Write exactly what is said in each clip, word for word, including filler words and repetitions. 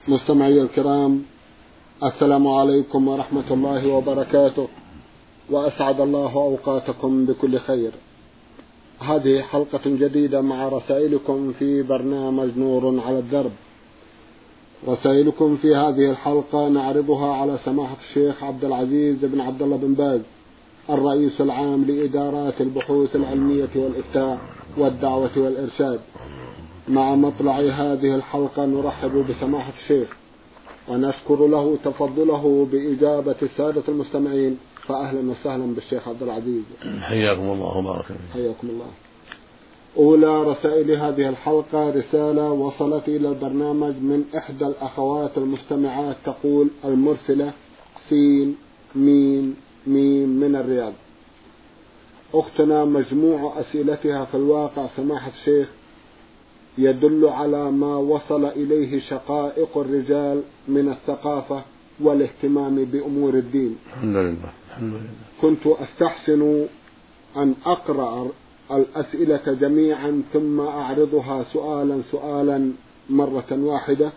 مستمعي الكرام، السلام عليكم ورحمة الله وبركاته، وأسعد الله أوقاتكم بكل خير. هذه حلقة جديدة مع رسائلكم في برنامج نور على الدرب. رسائلكم في هذه الحلقة نعرضها على سماحة الشيخ عبد العزيز بن عبد الله بن باز، الرئيس العام لإدارات البحوث العلمية والإفتاء والدعوة والإرشاد. مع مطلع هذه الحلقة نرحب بسماحة الشيخ ونشكر له تفضله بإجابة السادة المستمعين، فأهلا وسهلا بالشيخ عبد العزيز. حياكم الله وبارك فيكم. حياكم الله. أولى رسائل هذه الحلقة رسالة وصلت إلى البرنامج من إحدى الأخوات المستمعات، تقول المرسلة سين ميم ميم من الرياض. أختنا مجموع أسئلتها في الواقع سماحة الشيخ يدل على ما وصل إليه شقائق الرجال من الثقافة والاهتمام بأمور الدين. الحمد لله. الحمد لله. كنت أستحسن أن أقرأ الأسئلة جميعا ثم أعرضها سؤالا سؤالا مرة واحدة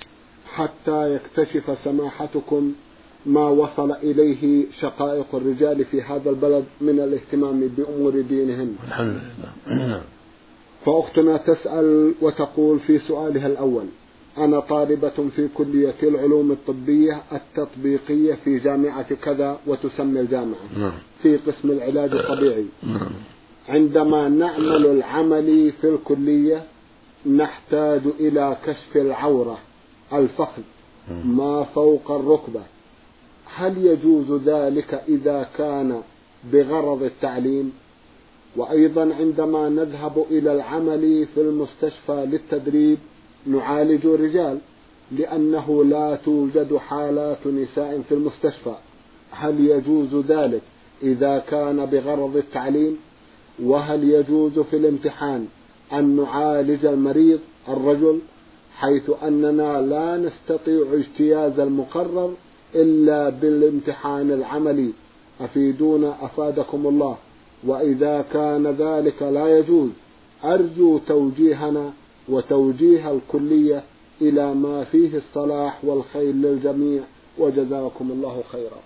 حتى يكتشف سماحتكم ما وصل إليه شقائق الرجال في هذا البلد من الاهتمام بأمور دينهم. الحمد لله. فأختنا تسأل وتقول في سؤالها الأول: أنا طالبة في كلية العلوم الطبية التطبيقية في جامعة كذا وتسمى الجامعة في قسم العلاج الطبيعي. عندما نعمل العمل في الكلية نحتاج إلى كشف العورة الفخذ ما فوق الركبة، هل يجوز ذلك إذا كان بغرض التعليم؟ وأيضا عندما نذهب إلى العمل في المستشفى للتدريب نعالج الرجال لأنه لا توجد حالات نساء في المستشفى، هل يجوز ذلك إذا كان بغرض التعليم؟ وهل يجوز في الامتحان أن نعالج المريض الرجل حيث أننا لا نستطيع اجتياز المقرر إلا بالامتحان العملي؟ أفيدونا أفادكم الله. وإذا كان ذلك لا يجوز أرجو توجيهنا وتوجيه الكلية إلى ما فيه الصلاح والخير للجميع، وجزاكم الله خيرا.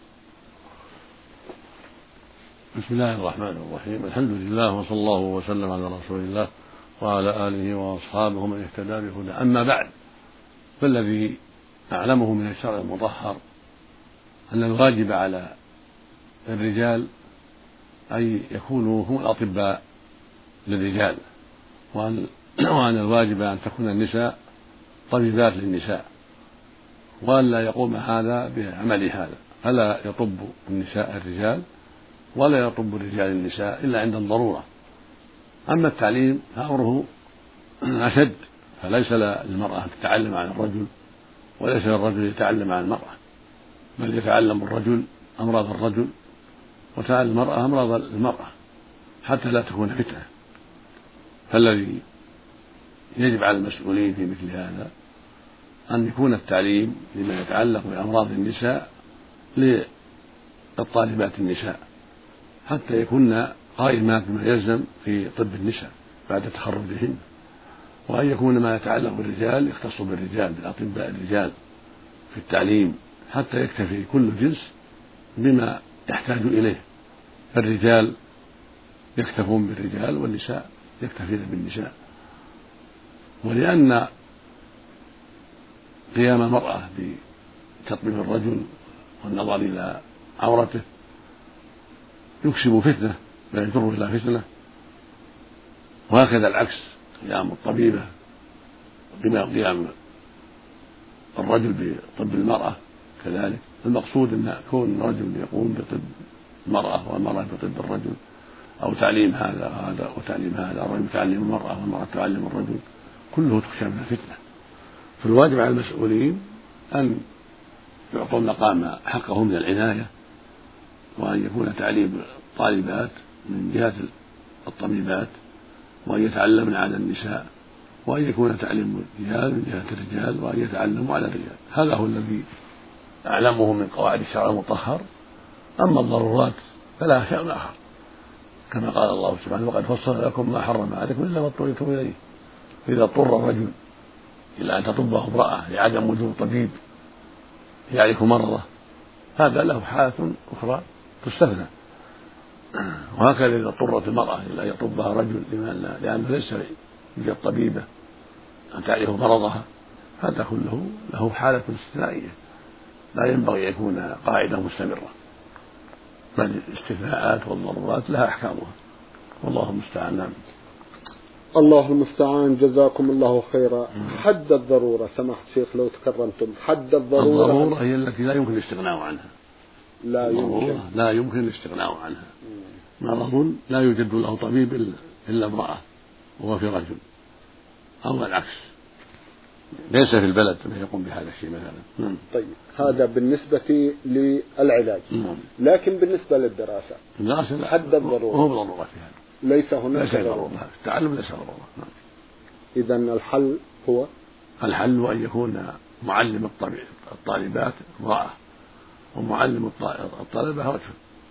بسم الله الرحمن الرحيم. الحمد لله وصلى الله وسلم على رسول الله وعلى آله وأصحابه من اهتدى بهدى. أما بعد، فالذي أعلمه من الشرع المطهر أن الواجب على الرجال أن يكونوا هم الأطباء للرجال، وأن, وأن الواجب أن تكون النساء طبيبات للنساء، وأن لا يقوم هذا بعمل هذا، فلا يطب النساء الرجال ولا يطب الرجال النساء إلا عند الضرورة. أما التعليم فأمره أشد، فليس للمرأة أن تتعلم عن الرجل وليس للرجل يتعلم عن المرأة، بل يتعلم الرجل أمراض الرجل وتعلم المرأة أمراض المرأة حتى لا تكون فتنة. فالذي يجب على المسؤولين في مثل هذا أن يكون التعليم لما يتعلق بأمراض النساء للطالبات النساء حتى يكون قائمات بما يلزم في طب النساء بعد تخرجهن، وأن يكون ما يتعلق بالرجال يختص بالرجال بالأطباء الرجال في التعليم حتى يكتفي كل جنس بما يحتاج إليه. الرجال يكتفون بالرجال والنساء يكتفين بالنساء. ولأن قيام المرأة بتطبيب الرجل والنظر إلى عورته يكسب فتنة لا يجر إلى فتنة، وهكذا العكس، قيام الطبيبة بما قيام الرجل بطب المرأة كذلك. المقصود أن كون رجل يقوم بطب المرأة والمرأة بطب الرجل، أو تعليم هذا وهذا وتعليم هذا، الرجل تعلم المرأة والمرأة تعلم الرجل، كله تخشى من الفتنة. فالواجب على المسؤولين أن يعطوا المقام حقه من العناية، وأن يكون تعليم الطالبات من جهة الطبيبات، وأن يتعلمن على النساء، وأن يكون تعليم الرجال من جهة الرجال، وأن يتعلموا على الرجال. هذا هو الذي أعلمه من قواعد الشرع المطهر. أما الضرورات فلا شأن آخر، كما قال الله سبحانه: وقد فصل لكم ما حرم عليكم إلا ما اضطررتم إليه. إذا اضطر الرجل إلى أن تطبه امرأة لعدم وجود طبيب يعرف مرضه، هذا له حالة أخرى تستثنى. وهكذا إذا اضطرت المرأة إلى أن يطبها رجل لأنه ليس يوجد طبيبة أن تعرف مرضها، هذا كله له حالة استثنائية لا ينبغي أن يكون قاعدة مستمرة، بل الاستثناءات والضرورات لها أحكامها، والله المستعان. نعم. الله المستعان. جزاكم الله خيرا. حد الضرورة سماحة الشيخ لو تكرمتم، حد الضرورة. الضرورة هي التي لا يمكن الاستغناء عنها. لا يمكن لا يمكن الاستغناء عنها. مرض لا يوجد له طبيب إلا امرأة وهو في رجل، أو العكس، ليس في البلد من يقوم بهذا الشيء مثلا. طيب هذا بالنسبة للعلاج. مم. لكن بالنسبة للدراسة الدراسة حد الضرورة هو ضرورة في هذا، ليس هناك ليس ضرورة، التعلم ليس ضرورة. نعم. إذن الحل هو الحل هو أن يكون معلم الطالبات امرأة ومعلم الطلبة رجل،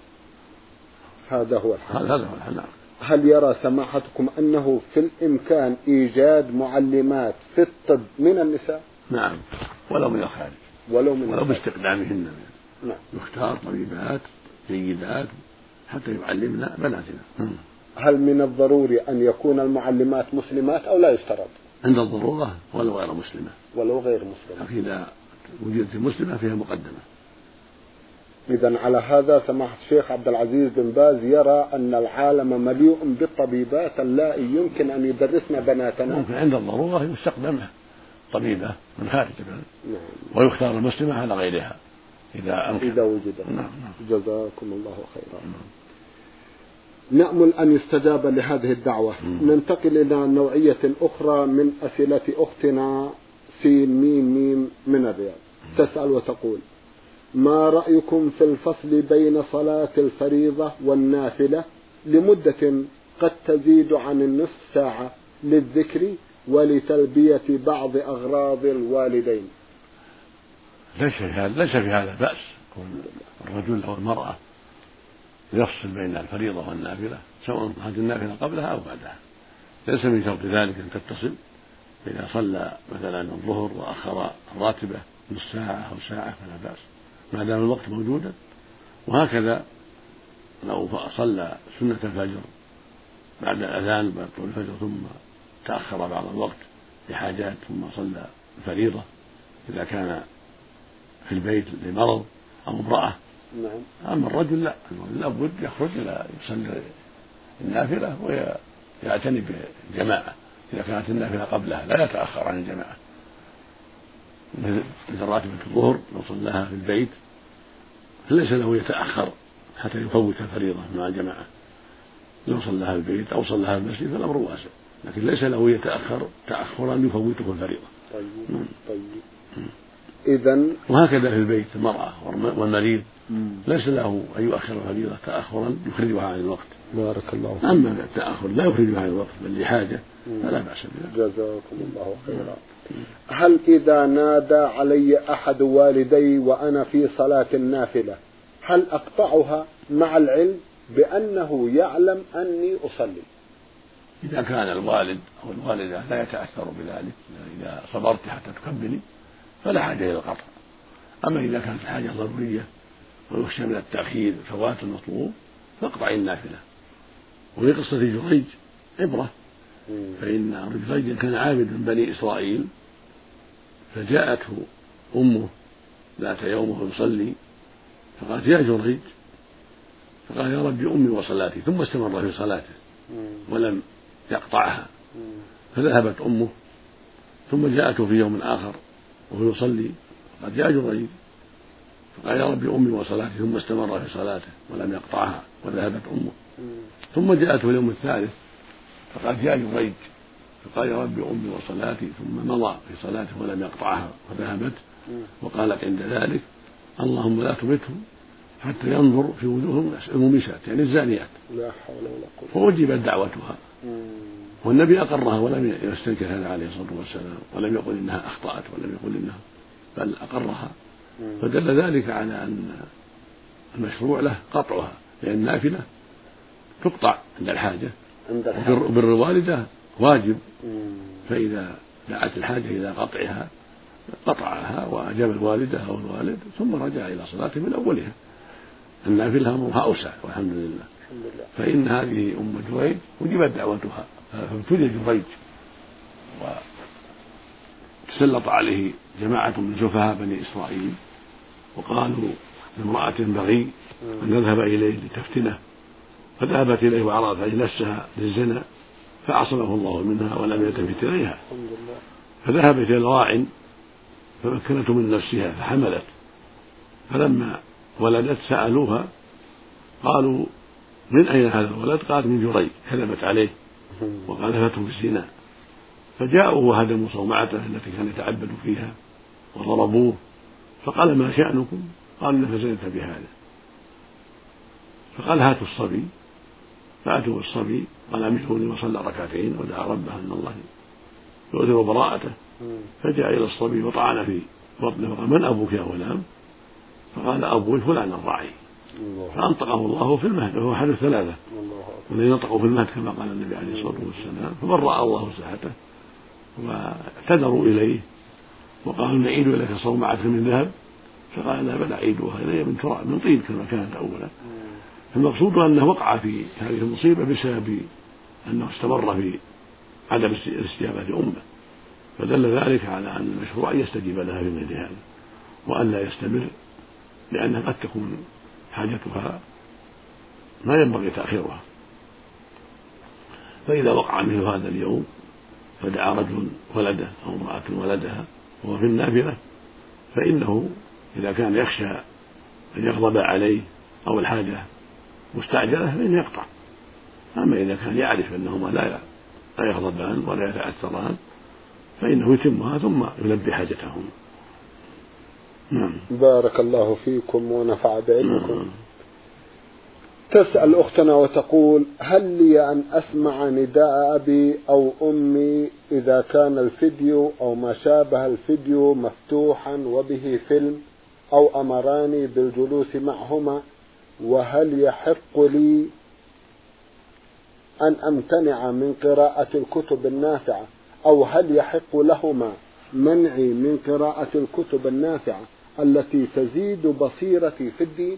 هذا هو الحل. هذا هو الحل. نعم. هل يرى سماحتكم أنه في الإمكان إيجاد معلمات في الطب من النساء؟ نعم، ولو من الخارج، ولو من ولو باستخدامهن. نعم. يختار طبيبات جيدات حتى يعلمنا بناتنا. هل من الضروري أن يكون المعلمات مسلمات أو لا يشترط؟ عند الضرورة ولو غير مسلمة. ولو غير مسلمة. إذا وجدت مسلمة فيها مقدمة. إذن على هذا سماحة الشيخ عبد العزيز بن باز يرى أن العالم مليء بالطبيبات اللائي يمكن أن يدرسن بناتنا. ممكن عند الضرورة يستخدم طبيبة من خارج البلد. نعم. ويختار المسلمة على غيرها إذا أمكن. إذا وجدت. نعم. نعم. جزاكم الله خيرا. نعم. نأمل أن يستجاب لهذه الدعوة. م. ننتقل إلى نوعية أخرى من أسئلة أختنا سين ميم ميم من الرياض. تسأل وتقول: ما رأيكم في الفصل بين صلاة الفريضة والنافلة لمدة قد تزيد عن النصف ساعة للذكر ولتلبية بعض أغراض الوالدين؟ ليس في هذا ليس في هذا بأس، الرجل أو المرأة يفصل بين الفريضة والنافلة سواء كانت النافلة قبلها أو بعدها، ليس من شرط ذلك أن تتصل. إذا صلى مثلا الظهر وأخر الراتبة نصف ساعة أو ساعة فلا بأس ما دام الوقت موجودا. وهكذا لو صلى سنة الفجر بعد الأذان بعد طلوع الفجر ثم تأخر بعض الوقت لحاجات ثم صلى الفريضة إذا كان في البيت لمرض أو امرأة. نعم. أما الرجل لا، لابد يخرج إلى يصلي النافلة ويعتني بالجماعة إذا كانت النافلة قبلها، لا يتأخر عن الجماعة. مثل راتبة الظهر لو صلاها في البيت فليس له يتأخر حتى يفوت الفريضة مع الجماعة، لو صلاها في البيت أو صلاها في المسجد فالأمر واسع، لكن ليس له يتأخر تأخرا يفوته الفريضة. طيب. طيب. إذن وهكذا في البيت المرأة والمريض ليس له أن يؤخر الفريضة تأخرا يخرجها عن الوقت. بارك الله فيك. أما التأخر لا يخرجها عن الوقت بل لحاجة فلا بأس بذلك. جزاكم الله خيرا. هل إذا نادى علي أحد والدي وأنا في صلاة النافلة هل أقطعها مع العلم بأنه يعلم أني أصلي؟ إذا كان الوالد أو الوالدة لا يتأثر بذلك، إذا صبرت حتى تكملي فلا حاجة إلى القطع. أما إذا كانت الحاجة ضرورية ويخشى من التأخير فوات المطلوب فاقطعي النافلة. وفي قصة جريج عبرة، فإن جريج كان عابد من بني إسرائيل فجاءته أمه ذات يوم وهو يصلي فقالت: يا جريج، فقال: يا رب أمي وصلاتي، ثم استمر في صلاته ولم يقطعها. فذهبت أمه ثم جاءته في يوم آخر وهو يصلي فقال: يا جريج، فقال: يا رب أمي وصلاتي، ثم استمر في صلاته ولم يقطعها وذهبت أمه. ثم جاءته اليوم الثالث فقال: يا جريج، فقال: يا رب أمي وصلاتي، ثم مضى في صلاته ولم يقطعها وذهبت. وقالت عند ذلك: اللهم لا تمتهم حتى ينظر في وجوههم المميسات، يعني الزانيات. لا حول ولا قوة. فوجبت دعوتها، والنبي أقرها ولم يستنكر هذا عليه الصلاة والسلام، ولم يقل إنها أخطأت ولم يقل إنها، بل أقرها. فدل ذلك على أن المشروع له قطعها، لأن النافلة تقطع عند الحاجة، وبر الوالدة واجب. فإذا دعت الحاجة إلى قطعها قطعها وأجاب الوالدة أو الوالد ثم رجع إلى صلاته من أولها. النافلة أمرها أوسع والحمد لله. فإن هذه أم جريج وجبت دعوتها فابتلي جريج وتسلط عليه جماعة من سفهاء بني إسرائيل وقالوا لامرأة بغي أن نذهب إليه لتفتنه، فذهبت إليه وعرضت عليه نفسها للزنا فعصمه الله منها ولم يلتفت إليها، فذهبت إلى الراع فمكنته من نفسها فحملت، فلما ولدت سألوها قالوا من أين هذا الولد؟ قالت من جريج، كذبت عليه وقذفته بالزنا، فجاءوا وهدموا صومعته التي كان يتعبد فيها وضربوه، فقال ما شأنكم؟ قالوا إنك زنت بهذا، فقال هاتوا الصبي، فأتوا الصبي قال أمهلوني وصلى ركعتين ودعا ربه أن الله يؤثر براءته، فجاء إلى الصبي وطعن في بطنه وقال من أبوك يا غلام؟ فقال أبوي فلان الراعي، فأنطقه الله في المهد وهو أحد الثلاثة والذين نطقوا في المهد كما قال النبي عليه الصلاة والسلام، فبرأ الله ساحته واعتذروا إليه وقالوا نعيد إليك صومعتك من ذهب، فقال لا بل أعيدها إلي من تراب من طين كما كانت أولا. المقصود أنه وقع في هذه المصيبة بسبب أنه استمر في عدم الاستجابة أمه، فدل ذلك على أن المشروع أن يستجيب لها في مثل هذا وأن لا يستمر، لأنها قد تكون حاجتها ما ينبغي تأخيرها. فإذا وقع مثل هذا اليوم فدعا رجل ولده أو امرأة ولدها وهو في النافلة، فإنه إذا كان يخشى أن يغضب عليه أو الحاجة مستعجلة فإنه يقطع، أما إذا كان يعرف أنهما لا يغضبان ولا يتأثران فإنه يتمها ثم يلبي حاجتهم. نعم. بارك الله فيكم ونفع بعلمكم. تسأل أختنا وتقول هل لي أن أسمع نداء أبي أو أمي إذا كان الفيديو أو ما شابه الفيديو مفتوحا وبه فيلم أو أمراني بالجلوس معهما، وهل يحق لي أن أمتنع من قراءة الكتب النافعة، أو هل يحق لهما منعي من قراءة الكتب النافعة التي تزيد بصيرتي في الدين؟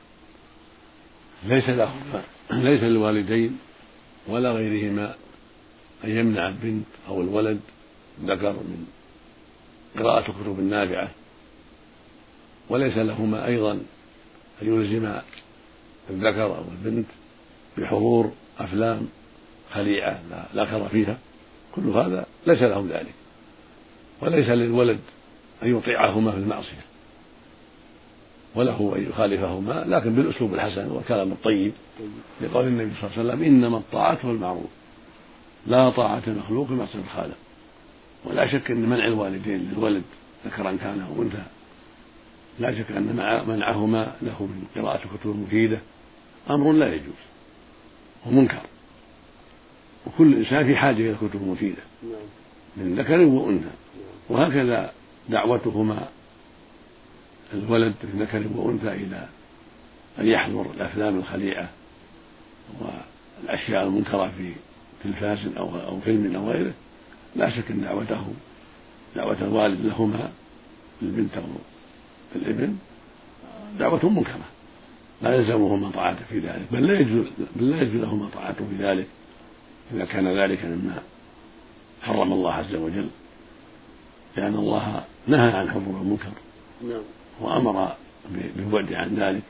ليس لهما ليس للوالدين ولا غيرهما أن يمنع البنت أو الولد ذكر من قراءة الكتب النافعة، وليس لهما أيضا أن يلزم الذكر أو البنت بحضور أفلام خليعة لا خير فيها، كل هذا ليس لهم ذلك. وليس للولد أن يطيعهما في المعصية وله أن يخالفهما لكن بالأسلوب الحسن والكلام الطيب، لقول النبي صلى الله عليه وسلم إنما الطاعة والمعروف لا طاعة المخلوق في معصية الخالق. ولا شك أن منع الوالدين للولد ذكرا كان أو أنثى لا شك أن منعهما له من قراءة الكتب المفيدة أمر لا يجوز ومنكر، وكل إنسان في حاجة إلى الكتب المفيدة من ذكر وأنثى، وهكذا دعوتهما الولد من ذكر وأنثى إلى أن يحضر الأفلام الخليعة والأشياء المنكرة في تلفاز أو أو فيلم أو غيره، لا شك أن دعوته دعوة الوالد لهما للبنت أو الابن دعوة منكرة لا يلزمهما طاعته في ذلك، بل لا يجوز بل لا يجوز لهما طاعته في ذلك إذا كان ذلك مما حرم الله عز وجل، لأن الله نهى عن حضور المنكر وأمر بالبعد عن ذلك،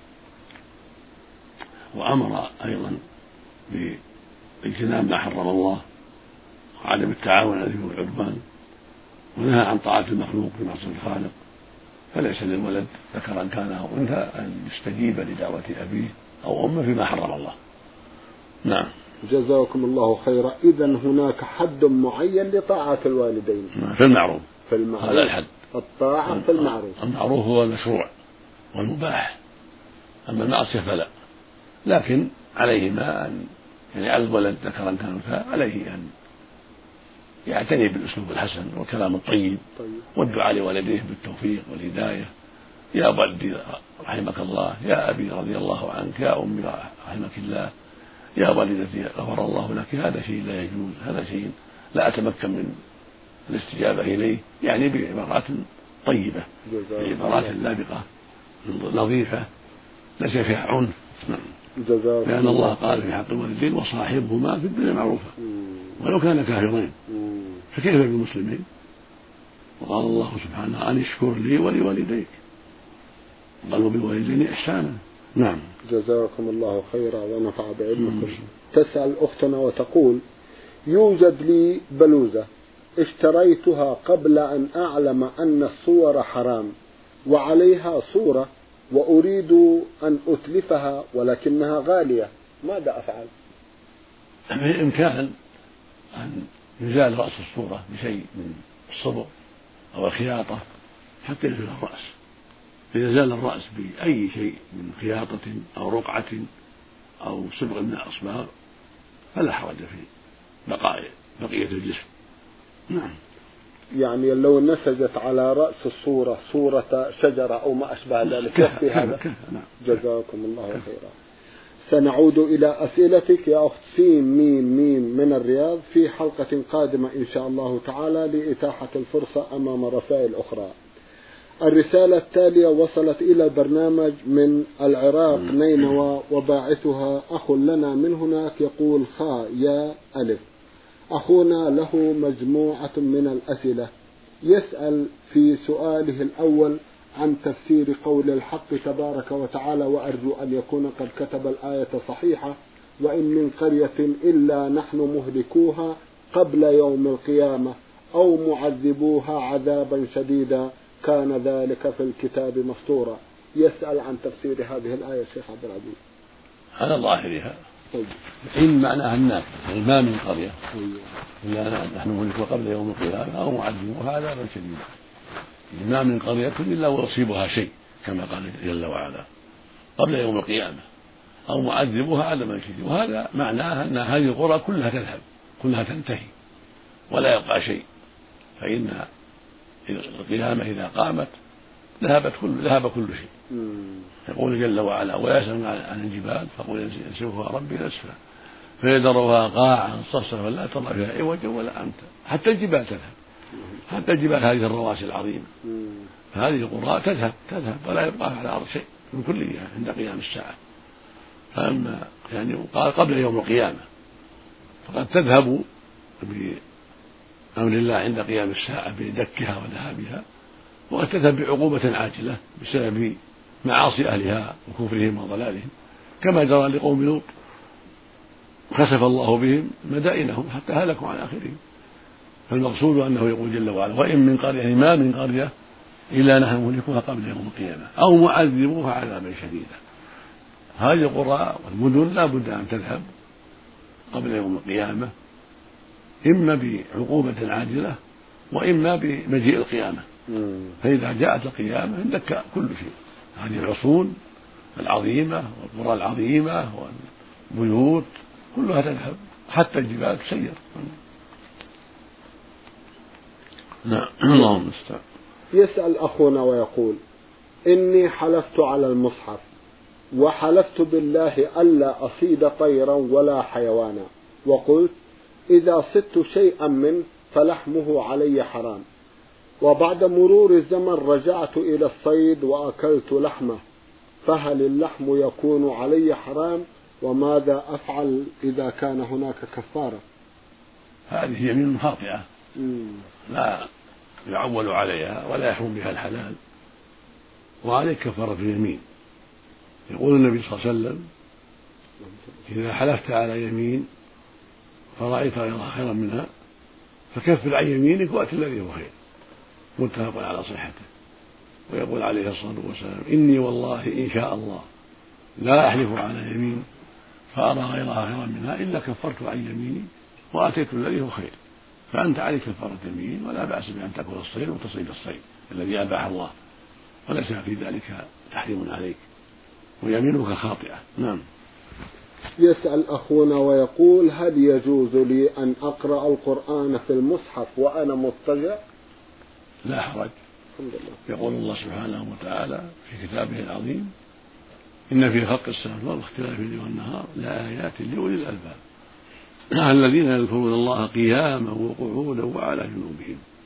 وأمر أيضا باجتناب ما حرم الله وعدم التعاون على الإثم والعدوان، ونهى عن طاعة المخلوق في معصية الخالق. فليس للولد ذكرا كان أو أنثى أن يستجيب لدعوة أبيه أو أمه فيما حرم الله. نعم. جزاكم الله خيرا. إذن هناك حد معين لطاعة الوالدين في المعروف، في المعروف هذا الحد، الطاعة في المعروف. المعروف هو المشروع والمباح، أما المعصية فلا. لكن عليهما أن يعني على الولد ذكرا كان أنثى عليه أن يعتني بالأسلوب الحسن والكلام الطيب طيب. والدعاء لوالديه بالتوفيق والهداية، يا والدي رحمك الله، يا أبي رضي الله عنك، يا أمي رحمك الله، يا والدتي غفر الله لك، هذا شيء لا يجوز، هذا شيء لا أتمكن من الاستجابة إليه، يعني بعبارات طيبة، بعبارات لابقة نظيفة ليس فيها عنف. لأن الله قال في حق الوالدين وصاحبهما في الدنيا معروفة ولو كان كافرين، فكيف بالمسلمين؟ وقال الله سبحانه أن اشكر لي ولوالديك، قالوا بالوالدين إحسانا. نعم. جزاكم الله خيرا ونفع بعلمكم. تسأل أختنا وتقول: يوجد لي بلوزة اشتريتها قبل أن أعلم أن الصور حرام وعليها صورة وأريد أن أتلفها ولكنها غالية، ماذا أفعل؟ بإمكان أن يزال رأس الصورة بشيء من الصبغ أو الخياطة حتى يزول الرأس. إذا زال الرأس بأي شيء من خياطة أو رقعة أو صبغ من الأصباغ فلا حرج في بقاء بقية الجسم. نعم. يعني لو نسجت على رأس الصورة صورة شجرة أو ما أشبه ذلك يكفي هذا؟ نعم. جزاكم الله خيرا. سنعود إلى أسئلتك يا أخت سين ميم ميم من الرياض في حلقة قادمة إن شاء الله تعالى لإتاحة الفرصة أمام رسائل أخرى. الرسالة التالية وصلت إلى البرنامج من العراق نينوى وباعثها أخ لنا من هناك يقول: خا يا ألف. أخونا له مجموعة من الأسئلة، يسأل في سؤاله الأول عن تفسير قول الحق تبارك وتعالى: وأرجو أن يكون قد كتب الآية صحيحة، وإن من قرية إلا نحن مهلكوها قبل يوم القيامة أو معذبوها عذابا شديدا كان ذلك في الكتاب مسطورا. يسأل عن تفسير هذه الآية الشيخ عبد العزيز. على ظاهرها إن معناها الناس، يعني ما من قرية إلا نحن مهلكوها قبل يوم القيامة أو معذبوها عذابا شديدا، ما من قرية إلا ويصيبها شيء كما قال جل وعلا قبل يوم القيامة أو معذبوها عذابا شديدا. وهذا معناها أن هذه القرى كلها تذهب، كلها تنتهي ولا يبقى شيء، فإن القيامة إذا قامت ذهبت كل ذهب كل شيء. يقول جل وعلا: ويسألون عن الجبال فقل ينسفها ربي نسفا فيذرها قاعا صفصفا لا ترى فيها عوجا ولا أمتا. حتى الجبال تذهب، حتى الجبال هذه الرواسي العظيمة، فهذه القرى تذهب تذهب ولا يبقى على الأرض شيء من كلها عند قيام الساعة. فأما يعني قال قبل يوم القيامة فقد تذهب بأمر الله عند قيام الساعة بدكها وذهابها، وقد تذهب بعقوبة عاجلة بسبب معاصي أهلها وكفرهم وضلالهم، كما جرى لقوم لوط خسف الله بهم مدائنهم حتى هلكوا عن آخرهم. فالمقصود أنه يقول جل وعلا: وإن من قرية، ما من قرية إلا نحن مهلكوها قبل يوم القيامة أو معذبوها عذابا شديدا. هذه القرى والمدن لا بد أن تذهب قبل يوم القيامة، إما بعقوبة عاجلة وإما بمجيء القيامة. فإذا جاءت القيامة اندك كل شيء، هذه العصون العظيمة والقرى العظيمة والبيوت كلها تذهب، حتى الجبال تسير. نعم. اللهم المستعان. يسأل أخونا ويقول: إني حلفت على المصحف وحلفت بالله ألا أصيد طيرا ولا حيوانا، وقلت إذا صدت شيئا منه فلحمه علي حرام، وبعد مرور الزمن رجعت إلى الصيد وأكلت لحمه، فهل اللحم يكون علي حرام؟ وماذا أفعل إذا كان هناك كفارة؟ هذه يمين خاطئة لا يعول عليها ولا يحرم بها الحلال، وعليك كفارة اليمين. يقول النبي صلى الله عليه وسلم: إذا حلفت على يمين فرأيت غيرها خيرا منها فكفر عن يمينك وأت الذي هو خير. متفق على صحته. ويقول عليه الصلاة والسلام: إني والله إن شاء الله لا أحلف على يمين فأرى غيرها خيرا منها إلا كفرت عن يميني وأتيت الذي هو خير. فأنت عليك كفارة يمين، ولا بأس بأن تأكل الصيد وتصيد الصيد الذي أباح الله، وليس في ذلك تحريم عليك، ويمينك خاطئة. نعم. يسأل أخونا ويقول: هل يجوز لي أن أقرأ القرآن في المصحف وأنا مضطجع؟ لا حرج. يقول الله سبحانه وتعالى في كتابه العظيم: إن في خلق السماوات والأرض واختلاف الليل والنهار لآيات لأولي الألباب الذين يذكرون الله قياما وقعودا وعلى جنوبهم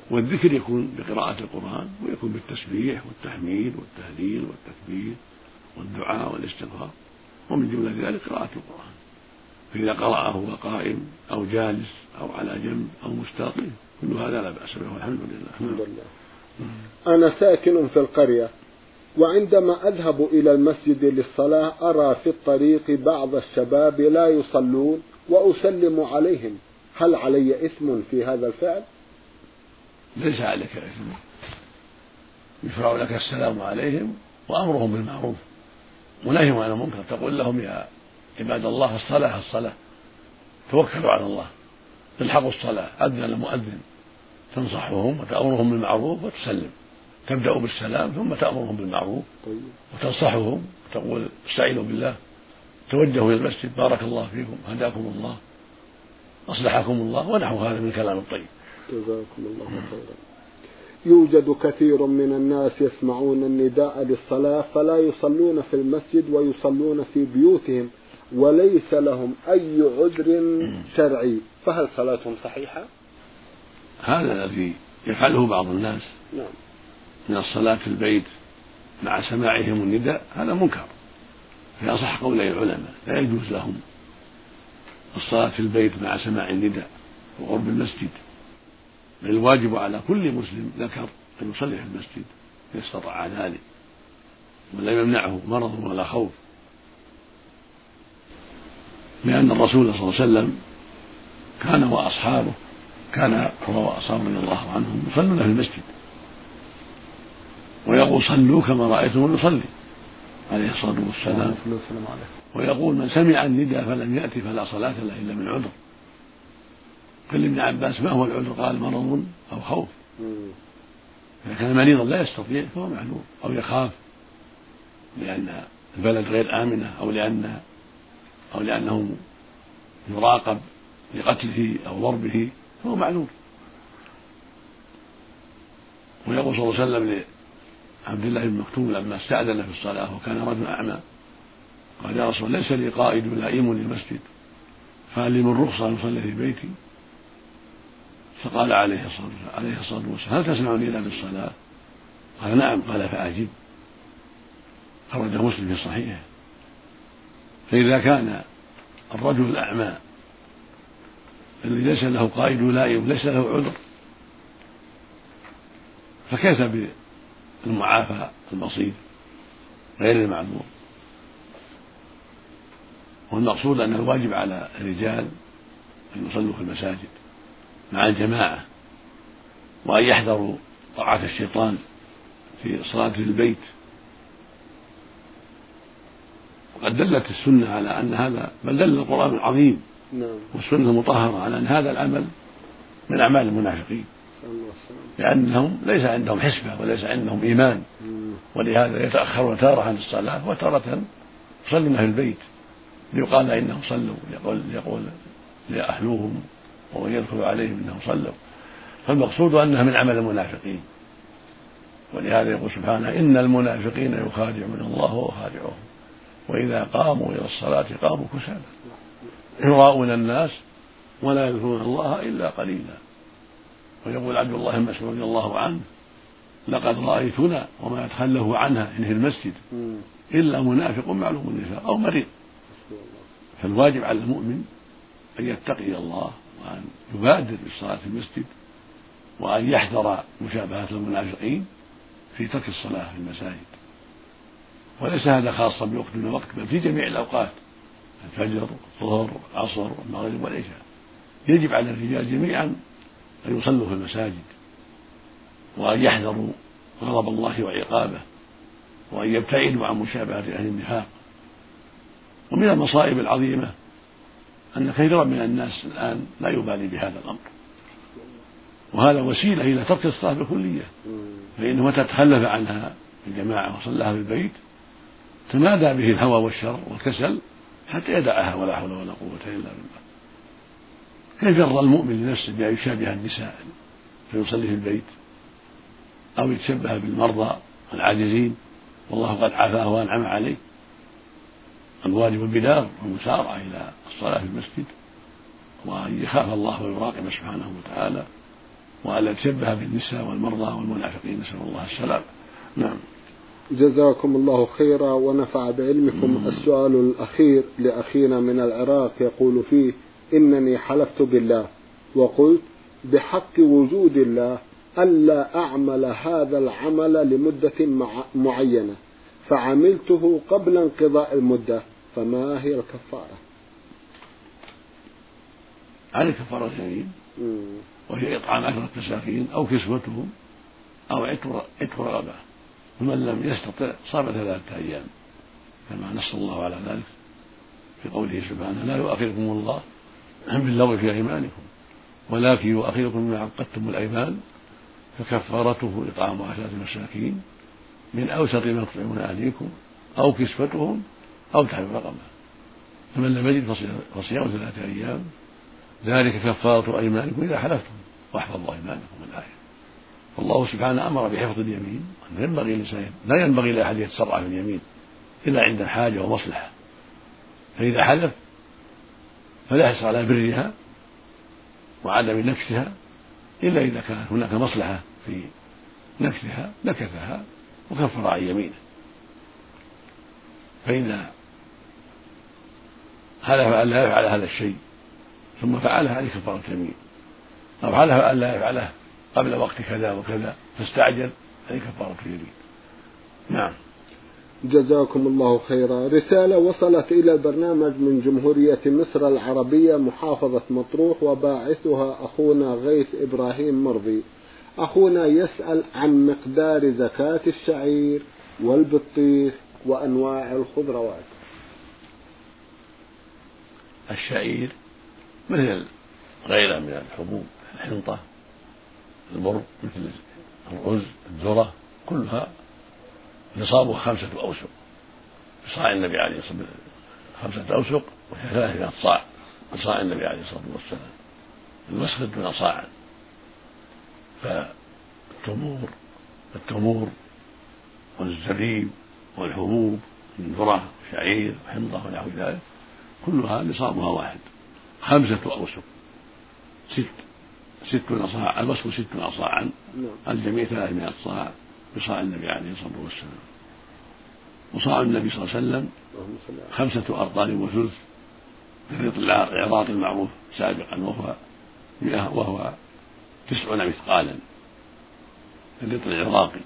والذكر يكون بقراءة القرآن، ويكون بالتسبيح والتحميد والتهليل والتكبير والدعاء والاستغفار، ومن جملة ذلك قراءة القرآن. فإذا قرأه وهو قائم أو جالس أو على جنب أو مستلقي كل هذا لا بأس به والحمد لله. الحمد لله. أنا ساكن في القرية، وعندما أذهب إلى المسجد للصلاة أرى في الطريق بعض الشباب لا يصلون وأسلم عليهم، هل علي إثم في هذا الفعل؟ ليس عليك إثم، يشرع لك السلام عليهم وأمرهم بالمعروف ونهيهم عن المنكر. تقول لهم يا عباد الله الصلاة الصلاة، توكلوا على الله، الحقوا الصلاة، أذن المؤذن، تنصحهم وتأمرهم بالمعروف وتسلم، تبدأ بالسلام ثم تأمرهم بالمعروف وتنصحهم وتقول استعينوا بالله، توجهوا إلى المسجد، بارك الله فيكم، هداكم الله، أصلحكم الله، ونحو هذا من كلام الطيب. جزاكم الله خيرا. يوجد كثير من الناس يسمعون النداء للصلاة فلا يصلون في المسجد ويصلون في بيوتهم وليس لهم أي عذر شرعي، فهل صلاتهم صحيحة؟ هذا الذي يفعله بعض الناس نعم. من الصلاة في البيت مع سماعهم النداء هذا منكر، في أصح قولي العلماء لا يجوز لهم الصلاة في البيت مع سماع النداء وقرب المسجد، بل الواجب على كل مسلم ذكر أن يصلي في المسجد إن استطاع ذلك، ولا يمنعه مرض ولا خوف، لأن الرسول صلى الله عليه وسلم كان وأصحابه كان هو وأصحابه رضي الله عنهم يصلون في المسجد، ويقول صلوا كما رأيتم يصلي عليه الصلاة والسلام، ويقول من سمع النداء فلم يأتي فلا صلاة له إلا من عذر. قال ابن عباس ما هو العذر؟ قال مرض أو خوف، إذا كان مريضا لا يستطيع فهو معذور، أو يخاف لأن البلد غير آمنة، أو لأن أو لأنه يراقب لقتله أو ضربه فهو معذور. ويقول صلى الله عليه وسلم لعبد الله بن مكتوم لما استأذن في الصلاة وكان رجل أعمى قال يا رسول الله ليس لي قائد لائم للمسجد فهل لي من رخصة أن أصلي في بيتي؟ فقال عليه الصلاة والسلام هل تسمعني إلا بالصلاة؟ قال نعم. قال فأجب. خرج مسلم في صحيحه. فإذا كان الرجل الأعمى الذي ليس له قائد لائم ليس له عذر، فكيف بالمعافى البسيط غير المعذور؟ والمقصود أن الواجب على الرجال أن يصلوا في المساجد مع الجماعة، وأن يحذروا طاعة الشيطان في صلاة البيت. وقد دلت السنة على أن هذا، بل دل القرآن العظيم والسنة المطهرة على أن هذا العمل من أعمال المنافقين، لأنهم ليس عندهم حسبة وليس عندهم إيمان، ولهذا يتأخرون تارة عن الصلاة وتارة يصلون في البيت ليقال إنهم صلوا، يقول, يقول لأهلوهم ومن يدخل عليهم إنهم صلوا. فالمقصود أنها من عمل المنافقين، ولهذا يقول سبحانه إن المنافقين يخادعون الله وهو خادعهم وإذا قاموا إلى الصلاة قاموا كسالى يراءون الناس ولا يذكرون الله إلا قليلا. ويقول عبد الله بن مسعود رضي الله عنه لقد رأيتنا وما يتخلف عنها إن في المسجد إلا منافق معلوم النفاق أو مريض. فالواجب على المؤمن أن يتقي الله وأن يبادر بالصلاة في المسجد، وأن يحذر مشابهة المنافقين في ترك الصلاة في المساجد. وليس هذا خاصا بوقت من الوقت، بل في جميع الأوقات، الفجر الظهر العصر المغرب والعشاء. يجب على الرجال جميعا أن يصلوا في المساجد، وأن يحذروا غضب الله وعقابه، وأن يبتعدوا عن مشابهة أهل النفاق. ومن المصائب العظيمة أن كثيرا من الناس الآن لا يبالي بهذا الأمر، وهذا وسيلة إلى ترك الصلاة بالكلية، فإنه متى تخلف عنها الجماعة وصلاها في البيت تمادى به الهوى والشر والكسل حتى يدعها ولا حول ولا قوة إلا بالله. كيف يرضى المؤمن لنفسه بأن يشابه النساء فيصلي في البيت، أو يتشبه بالمرضى العاجزين والله قد عافاه وأنعم عليه؟ الواجب البدار والمسارعة إلى الصلاة في المسجد، وأن يخاف الله ويراقب سبحانه وتعالى، وألا يتشبه بالنساء والمرضى والمنافقين، نسأل الله السلام. نعم. جزاكم الله خيرا ونفع بعلمكم. مم. السؤال الأخير لأخينا من العراق يقول فيه: إنني حلفت بالله وقلت بحق وجود الله ألا أعمل هذا العمل لمدة معينة، فعملته قبل انقضاء المدة، فما هي الكفارة؟ على كفارة يمين، وهي إطعام عشرة مساكين أو كسوتهم أو عتق رغبة، ومن لم يستطع صام ثلاثة أيام، كما نص الله على ذلك في قوله سبحانه: لا يؤاخذكم الله باللغو في أيمانكم ولكن يؤاخذكم بما عقدتم الأيمان، فكفارته إطعام عشرة مساكين من أوسط ما تطعمون أهليكم أو كسوتهم أو تحرير رقبة، فمن لم يجد فصيام ثلاثة أيام، ذلك كفارة أيمانكم إذا حلفتم واحفظوا أيمانكم. الآية. والله سبحانه أمر بحفظ اليمين، أن ينبغي الإنسان لا ينبغي لأحد يتسرع في اليمين إلا عند حاجة ومصلحة، فإذا حلف فلا يحرص على برها وعدم نكثها إلا إذا كانت هناك مصلحة في نكثها نكثها وكفر عن يمينه. فإذا حلف أن لا يفعل هذا الشيء ثم فعله عليه كفارة يمين، أو حلف أن لا يفعله قبل وقت كذا وكذا فاستعجل عليه كفارة يمين. نعم. جزاكم الله خيرا. رسالة وصلت إلى البرنامج من جمهورية مصر العربية محافظة مطروح، وباعثها أخونا غيث إبراهيم مرضي. أخونا يسأل عن مقدار زكاة الشعير والبطيخ وأنواع الخضروات. الشعير مثل غيره من الحبوب، الحنطة، البر، مثل الرز، الذرة، كلها نصابها خمسة أوسق، صاع النبي عليه الصلاة والسلام خمسة أوسق وهي ثلاثة صاع، صاع النبي عليه الصلاة والسلام الوسق دون صاع. فالتمور التمور والزبيب والحبوب من ذرة وشعير وحنطة ونحو ذلك كلها نصابها واحد، خمسة أوسق، ست ستون صاع، الوسق ستون صاعا، الجميع ثلاثمائة صاع بصاع النبي عليه الصلاة والسلام. وصاع النبي صلى الله عليه وسلم خمسة أرطال وثلث بالرطل العراقي المعروف سابقا، وهو وهو تسعون مثقالا بالرطل العراقي.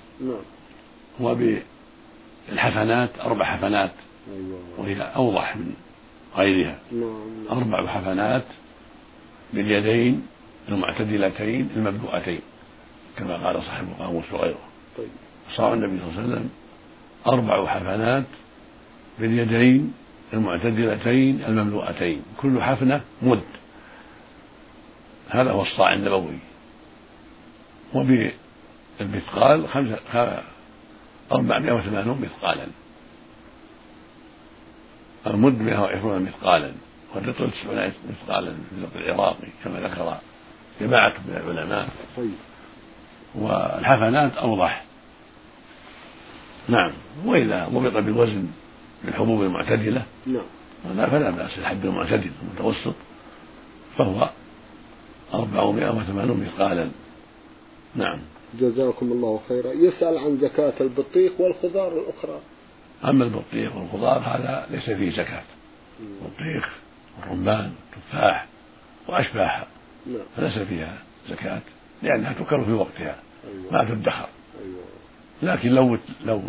وبالحفنات أربع حفنات وهي أوضح من غيرها، أربع حفنات باليدين المعتدلتين المبلوعتين كما قال صاحب القاموس وغيره. صاع النبي صلى الله عليه وسلم أربع حفنات باليدين المعتدلتين المملوءتين، كل حفنة مد، هذا هو الصاع النبوي. وبالمثقال خمسة أربعمائة وثمانون مثقالا، المد مائة وعشرون مثقالا، والرطل تسعون مثقالا في الرطل العراقي كما ذكر جماعة من العلماء. والحفنات أوضح. نعم. وإذا ضبط بالوزن بالحبوب المعتدلة فلا بأس، الحب المعتدل المتوسط فهو أربعمائة وثمانون مثقالا. نعم. جزاكم الله خيرا. يسأل عن زكاة البطيخ والخضار الأخرى. أما البطيخ والخضار هذا ليس فيه زكاة، البطيخ والرمان والتفاح وأشباهها فليس فيها زكاة لأنها تكر في وقتها ما تدخر. لكن لو لو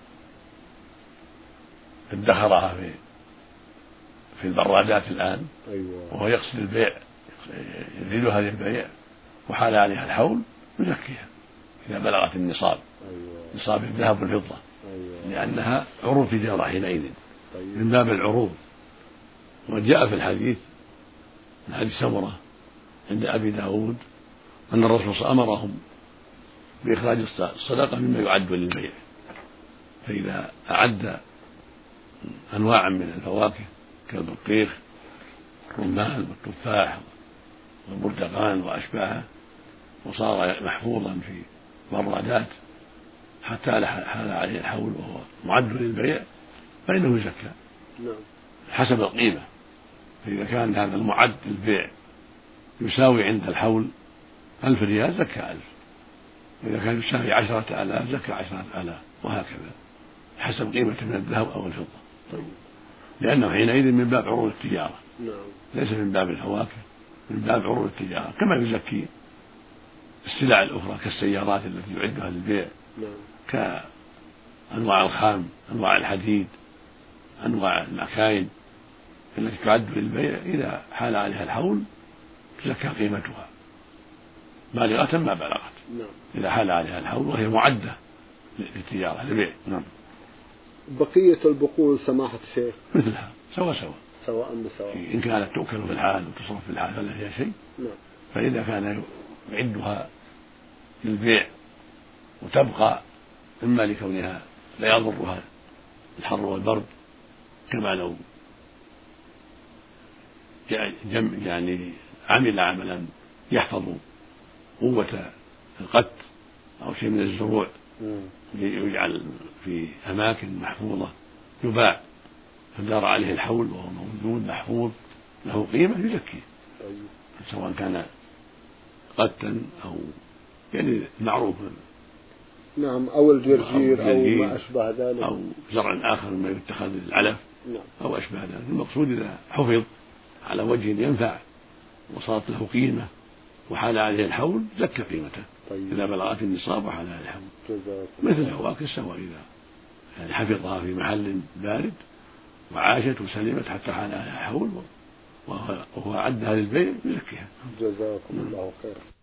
ادخرها في في البرادات الآن وهو يقصد البيع يريدها للبيع وحال عليها الحول يزكيها إذا بلغت النصاب، نصاب الذهب والفضة، لأنها عروض تجارة حينئذ من باب العروض. وجاء في الحديث من حديث سمرة عند أبي داود أن الرسول صلى الله عليه وسلم أمرهم بإخراج الصدقة مما يعد للبيع، فإذا أعد أنواعا من الفواكه كالبطيخ والرمان والتفاح والبرتقال وأشباهه وصار محفوظا في برادات حتى حال عليه الحول وهو معد للبيع فإنه يزكى حسب القيمة. فإذا كان هذا المعد للبيع يساوي عند الحول ألف ريال زكى ألف، وإذا كان يساوي عشرة آلاف زكى عشرة آلاف، وهكذا حسب قيمته من الذهب أو الفضة. طيب. لأنه حينئذ من باب عروض التجارة، ليس من باب الفواكه، من باب عروض التجارة، كما يزكي السلع الأخرى كالسيارات التي يعدها للبيع، كأنواع الخام، أنواع الحديد، أنواع المكاين التي تعد للبيع إذا حال عليها الحول تزكى قيمتها بالغة ما بلغت، إذا حال عليها الحول وهي معدة للتجارة للبيع. نعم. بقية البقول سماحة الشيخ مثلها سواء سواء سواء بسواء، إن كانت تؤكل في الحال وتصرف في الحال فلا فيها شيء. نعم. فإذا كان يعدها للبيع وتبقى إما لكونها لا يضرها الحر والبرد، كما لو يعني عمل عملا يحفظ قوة القت أو شيء من الزروع يجعل في أماكن محفوظة يباع، فدار عليه الحول وهو موجود محفوظ له قيمة يزكيه، سواء كان قتا أو يعني معروف. نعم. أو الجرجير أو, أو ما أشبه ذلك، أو زرع آخر مما يتخذ للعلف. نعم. أو أشبه ذلك. المقصود إذا حفظ على وجه ينفع وصارت له قيمة وحال عليه الحول زكى قيمته. طيب. إذا بلغت النصاب وحال عليه الحول، مثل الفواكه سواء، إذا يعني حفظها في محل بارد وعاشت وسلمت حتى حال عليها الحول وهو عدها للبيع يزكيها. جزاكم الله خيرا.